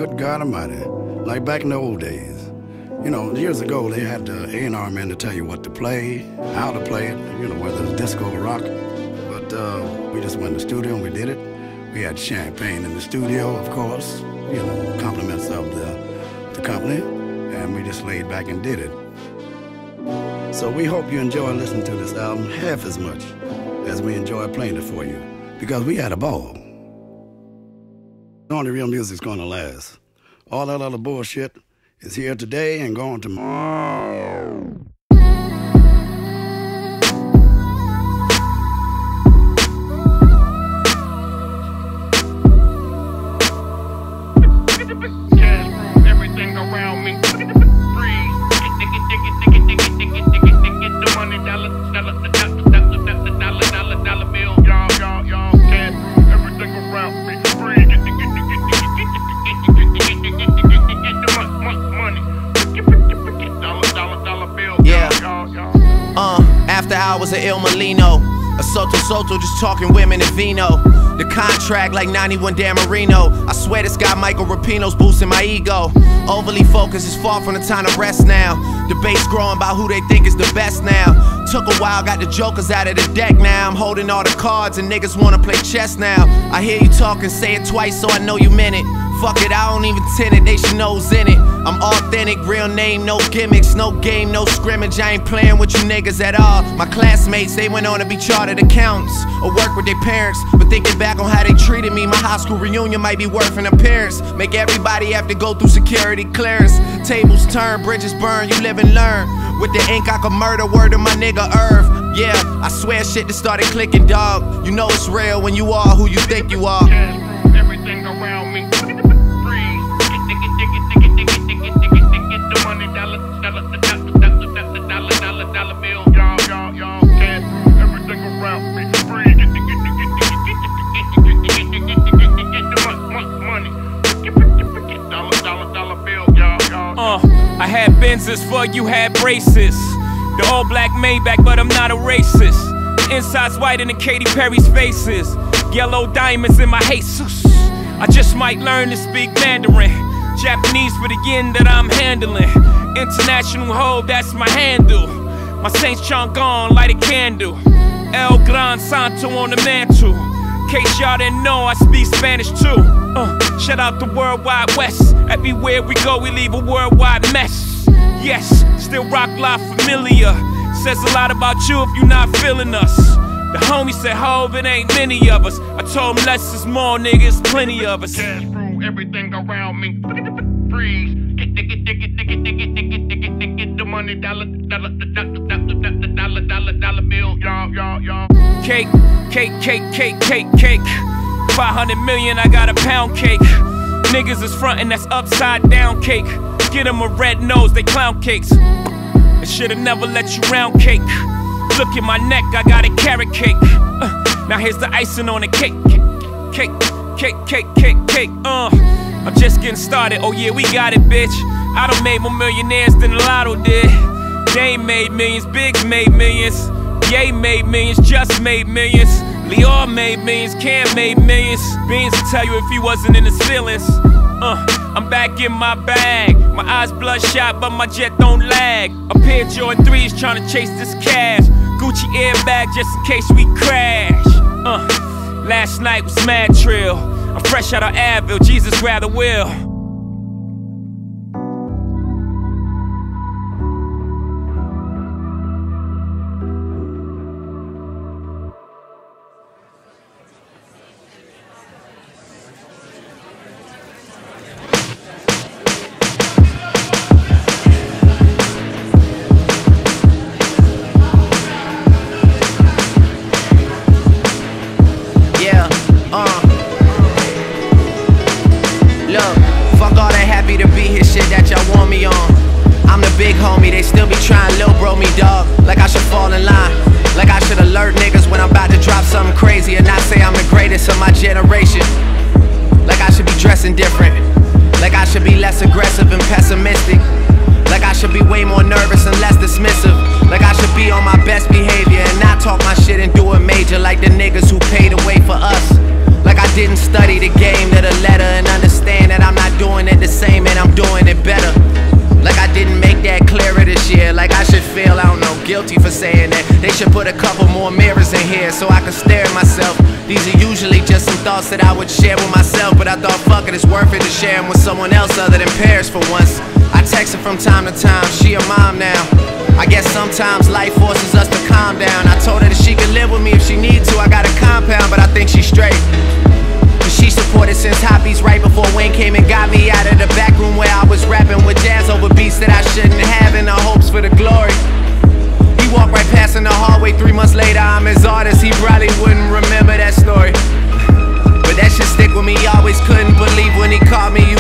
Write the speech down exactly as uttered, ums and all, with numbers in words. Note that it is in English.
good God Almighty, like back in the old days. You know, years ago, they had the A and R men to tell you what to play, how to play it, you know, whether it's disco or rock. But uh, we just went in the studio and we did it. We had champagne in the studio, of course, you know, compliments of the, the company, and we just laid back and did it. So we hope you enjoy listening to this album half as much as we enjoy playing it for you, because we had a ball. Only real music's gonna last. All that other bullshit is here today and gone tomorrow. Everything around me freeze. Get the money, dollar, dollar, dollar, dollar, dollar, dollar bill. Y'all, y'all, y'all, cash. Everything around me freeze. Get the, get the, get the, get the, get the, get the, get the, get the money. Dollar, dollar, dollar bill. Yeah. Y'all, y'all. Uh, after hours of Il Molino, a Soto Soto just talking women and vino. The contract like ninety-one Dan Marino. I swear this guy Michael Rapino's boosting my ego. Overly focused is far from the time to rest now. Debates growing about who they think is the best now. Took a while, got the jokers out of the deck now. I'm holding all the cards and niggas wanna play chess now. I hear you talking, say it twice so I know you meant it. Fuck it, I don't even tend it, they should know's in it. I'm authentic, real name, no gimmicks, no game, no scrimmage. I ain't playing with you niggas at all. My classmates, they went on to be chartered accountants or work with their parents. But thinking back on how they treated me, my high school reunion might be worth an appearance. Make everybody have to go through security clearance. Tables turn, bridges burn, you live and learn. With the ink I could murder, word to my nigga Irv. Yeah, I swear shit that started clicking, dog. You know it's real when you are who you think you are. Everything around me freeze. Get the money, dollar, dollar, dollar, dollar, dollar, dollar, dollar bill. Y'all, y'all, y'all, cash. Everything around me freeze. Get the, get the, get the, get the, get the, get the, get the, get the money. Get dollar, dollar, dollar bill. Y'all, y'all. Uh, I had Benzes for you had braces. The all black Maybach, but I'm not a racist. The inside's whiter than Katy Perry's faces. Yellow diamonds in my Jesus. I just might learn to speak Mandarin. Japanese for the yen that I'm handling. International hoe, that's my handle. My Saint Chang'an, light a candle. El Gran Santo on the mantle. Case y'all didn't know, I speak Spanish too. Uh, shout out the Worldwide West. Everywhere we go, we leave a worldwide mess. Yes, still rock live familiar. Says a lot about you if you're not feeling us. The homie said, Hov, it ain't many of us. I told him less is more, niggas, plenty of us. Cash through everything around me freeze. Get the, get the, get the, get the, get the, get the, get the, get the money, dollar, dollar, dollar, dollar, dollar, dollar, dollar bill. Y'all, y'all, y'all. Cake, cake, cake, cake, cake, cake. five hundred million, I got a pound cake. Niggas is frontin', that's upside down cake. Get them a red nose, they clown cakes. I should've never let you round cake. Look at my neck, I got a carrot cake. Uh, now here's the icing on the cake. Cake, cake, cake, cake, cake, uh. I'm just getting started, oh yeah, we got it, bitch. I done made more millionaires than the Lotto did. Dame made millions, Biggs made millions. Ye made millions, Just made millions. Lior made millions, Cam made millions. Beans will tell you if he wasn't in his feelings. Uh, I'm back in my bag. My eyes bloodshot, but my jet don't lag. A pair of Jordan threes trying to chase this cash. Gucci airbag just in case we crash. Uh, last night was mad trill. I'm fresh out of Advil, Jesus grab the wheel. Big homie, they still be trying lil bro me, dog. Like I should fall in line. Like I should alert niggas when I'm about to drop something crazy and not say I'm the greatest of my generation. Like I should be dressing different. Like I should be less aggressive and pessimistic. Like I should be way more nervous and less dismissive. Like I should be on my best behavior and not talk my shit and do it major like the niggas who paid the way for us. Like I didn't study the game to the letter and understand that I'm not doing it should put a couple more mirrors in here so I can stare at myself. These are usually just some thoughts that I would share with myself, but I thought, fuck it, it's worth it to share them with someone else other than Paris for once. I text her from time to time, she a mom now. I guess sometimes life forces us to calm down. I told her that she could live with me if she need to. I got a compound, but I think she's straight. She supported since hobbies right before Wayne came and got me out of the back room where I was rapping with jazz over beats that I shouldn't have in the hopes for the glory. He walked right past in the hallway three months later, I'm his artist, he probably wouldn't remember that story. But that shit stick with me, always couldn't believe when he called me